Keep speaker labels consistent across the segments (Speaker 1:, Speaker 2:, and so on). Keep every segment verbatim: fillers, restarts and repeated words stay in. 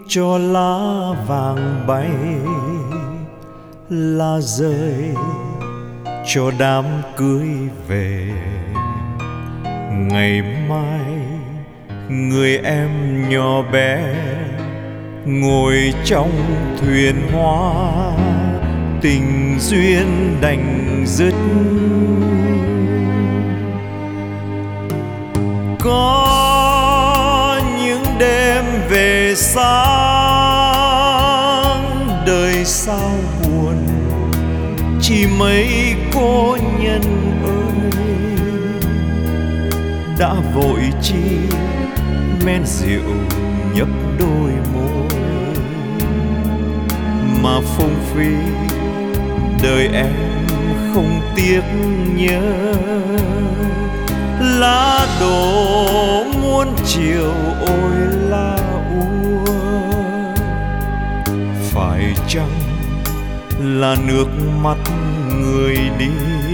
Speaker 1: cho lá vàng bay lá rơi, cho đám cưới về. Ngày mai người em nhỏ bé ngồi trong thuyền hoa, tình duyên đành dứt. Có những đêm về sáng, đời sao buồn chỉ mấy cô nhân ơi. Đã vội chi men rượu nhấp đôi môi, mà phung phí đời em không tiếc nhớ. Lá đổ muôn chiều ôi lá úa, phải chăng là nước mắt người đi?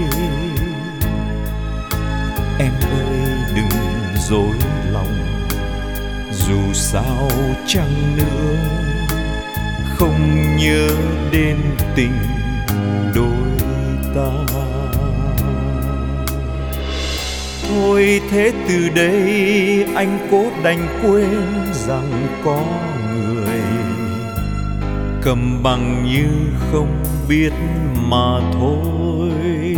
Speaker 1: Em ơi đừng dối lòng, dù sao chăng nữa không nhớ đến tình đôi ta. Thôi thế từ đây anh cố đành quên rằng có người cầm bằng như không biết mà thôi.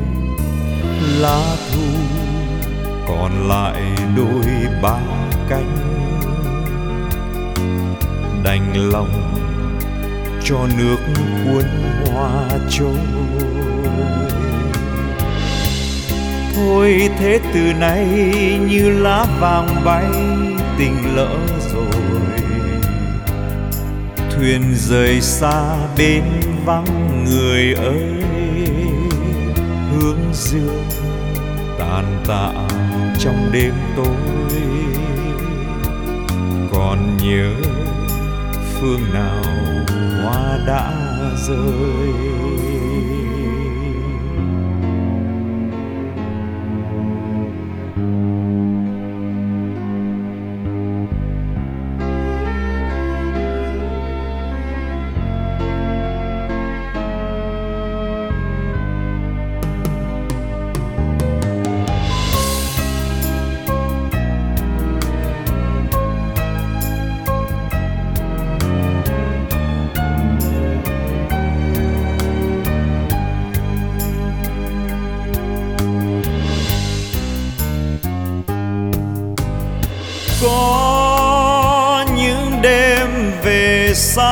Speaker 1: Lá thu còn lại đôi ba cánh, đành lòng cho nước cuốn hoa trôi. Thôi thế từ nay như lá vàng bay, tình lỡ rồi. Thuyền rời xa bến vắng người ơi, hướng dương tàn tạ trong đêm tối. Còn nhớ phương nào hoa đã rơi. Có những đêm về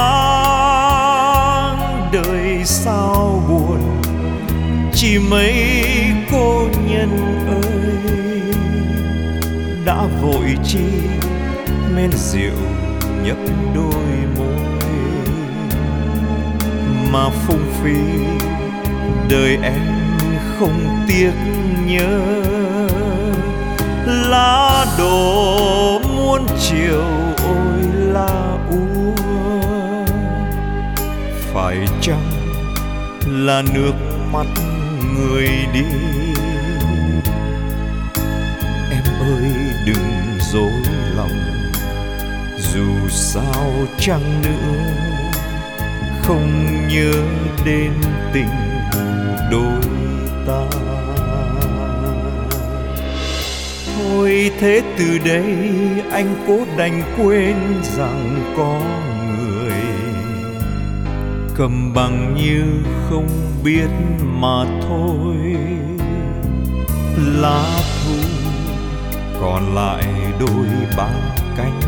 Speaker 1: sáng, đời sao buồn chỉ mấy cô nhân ơi. Đã vội chi men rượu nhấp đôi môi, mà phung phí đời em không tiếc nhớ. Lá đổ muôn chiều ôi lá úa, phải chăng là nước mắt người đi? Em ơi đừng dối lòng, dù sao chăng nữa không nhớ đến tình đôi ta. Thôi thế từ đây anh cố đành quên rằng có người cầm bằng như không biết mà thôi. Lá thu còn lại đôi ba cánh,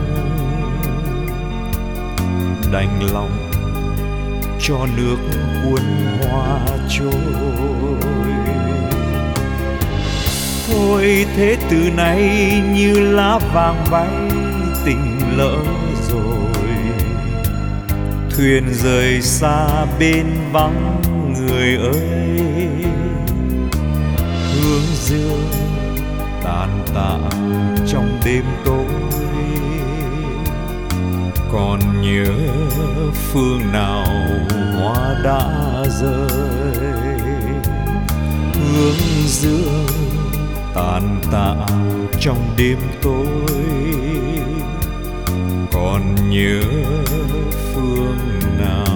Speaker 1: đành lòng cho nước cuốn hoa trôi. Thôi thế từ nay như lá vàng bay, tình lỡ rồi. Thuyền rời xa bên vắng người ơi, hướng dương tàn tạ trong đêm tối. Còn nhớ phương nào hoa đã rơi, hướng dương tàn tạ trong đêm tối. còn nhớ phương nào.